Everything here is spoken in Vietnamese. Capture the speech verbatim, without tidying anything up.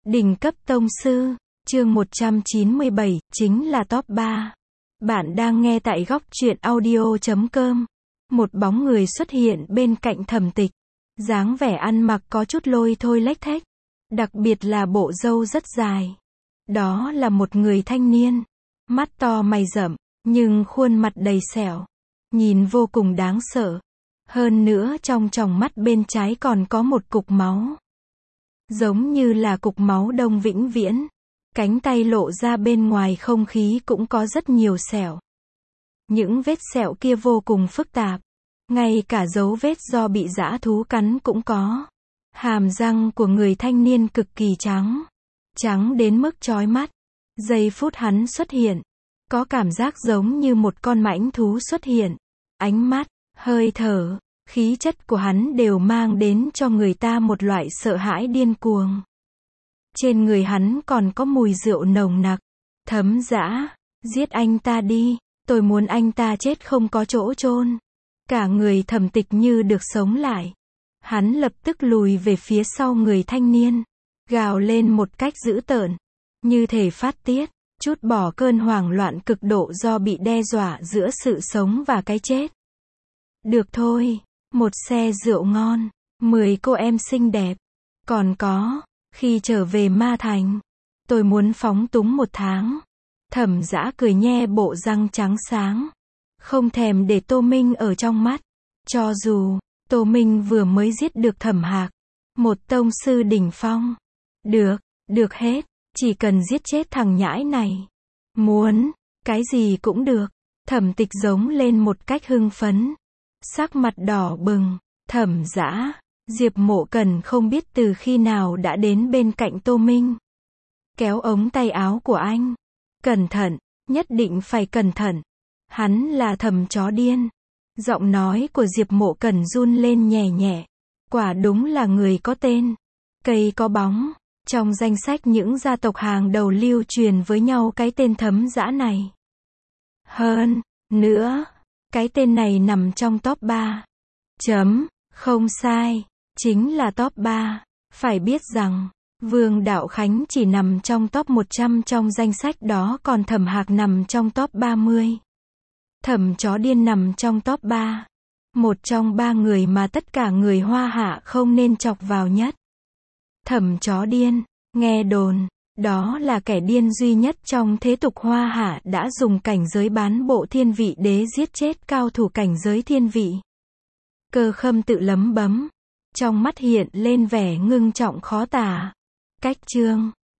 Đỉnh cấp tông sư, chương một trăm chín mươi bảy, chính là top ba. Bạn đang nghe tại góc truyện audio chấm com. Một bóng người xuất hiện bên cạnh Thẩm Tịch. Dáng vẻ ăn mặc có chút lôi thôi lếch thếch. Đặc biệt là bộ râu rất dài. Đó là một người thanh niên. Mắt to mày rậm, nhưng khuôn mặt đầy sẹo. Nhìn vô cùng đáng sợ. Hơn nữa trong tròng mắt bên trái còn có một cục máu. Giống như là cục máu đông vĩnh viễn. Cánh tay lộ ra bên ngoài không khí cũng có rất nhiều sẹo. Những vết sẹo kia vô cùng phức tạp. Ngay cả dấu vết do bị dã thú cắn cũng có. Hàm răng của người thanh niên cực kỳ trắng. Trắng đến mức chói mắt. Giây phút hắn xuất hiện. Có cảm giác giống như một con mãnh thú xuất hiện. Ánh mắt, hơi thở, khí chất của hắn đều mang đến cho người ta một loại sợ hãi điên cuồng. Trên người hắn còn có mùi rượu nồng nặc. Thấm dã, giết anh ta đi, tôi muốn anh ta chết không có chỗ chôn. Cả người Thẩm Tịch như được sống lại. Hắn lập tức lùi về phía sau người thanh niên, gào lên một cách dữ tợn, như thể phát tiết, trút bỏ cơn hoảng loạn cực độ do bị đe dọa giữa sự sống và cái chết. Được thôi, một xe rượu ngon, mười cô em xinh đẹp, còn có, khi trở về Ma Thành, tôi muốn phóng túng một tháng. Thẩm Dã cười nhe bộ răng trắng sáng, không thèm để Tô Minh ở trong mắt. Cho dù Tô Minh vừa mới giết được Thẩm Hạc, một tông sư đỉnh phong. Được, được hết, chỉ cần giết chết thằng nhãi này. Muốn, cái gì cũng được. Thẩm Tịch giống lên một cách hưng phấn. Sắc mặt đỏ bừng. Thẩm Dã, Diệp Mộ Cần không biết từ khi nào đã đến bên cạnh Tô Minh. Kéo ống tay áo của anh. Cẩn thận, nhất định phải cẩn thận. Hắn là Thẩm chó điên. Giọng nói của Diệp Mộ Cần run lên nhẹ nhẹ. Quả đúng là người có tên, cây có bóng. Trong danh sách những gia tộc hàng đầu lưu truyền với nhau cái tên Thấm Dã này. Hơn nữa, cái tên này nằm trong top ba. Chấm, không sai, chính là top ba. Phải biết rằng, Vương Đạo Khánh chỉ nằm trong top một trăm trong danh sách đó, còn Thẩm Hạc nằm trong top ba mươi. Thẩm chó điên nằm trong top ba. Một trong ba người mà tất cả người Hoa Hạ không nên chọc vào nhất. Thẩm chó điên, nghe đồn, đó là kẻ điên duy nhất trong thế tục Hoa Hạ đã dùng cảnh giới bán bộ thiên vị đế giết chết cao thủ cảnh giới thiên vị. Cơ Khâm tự lẩm bẩm, trong mắt hiện lên vẻ ngưng trọng khó tả. Cách chương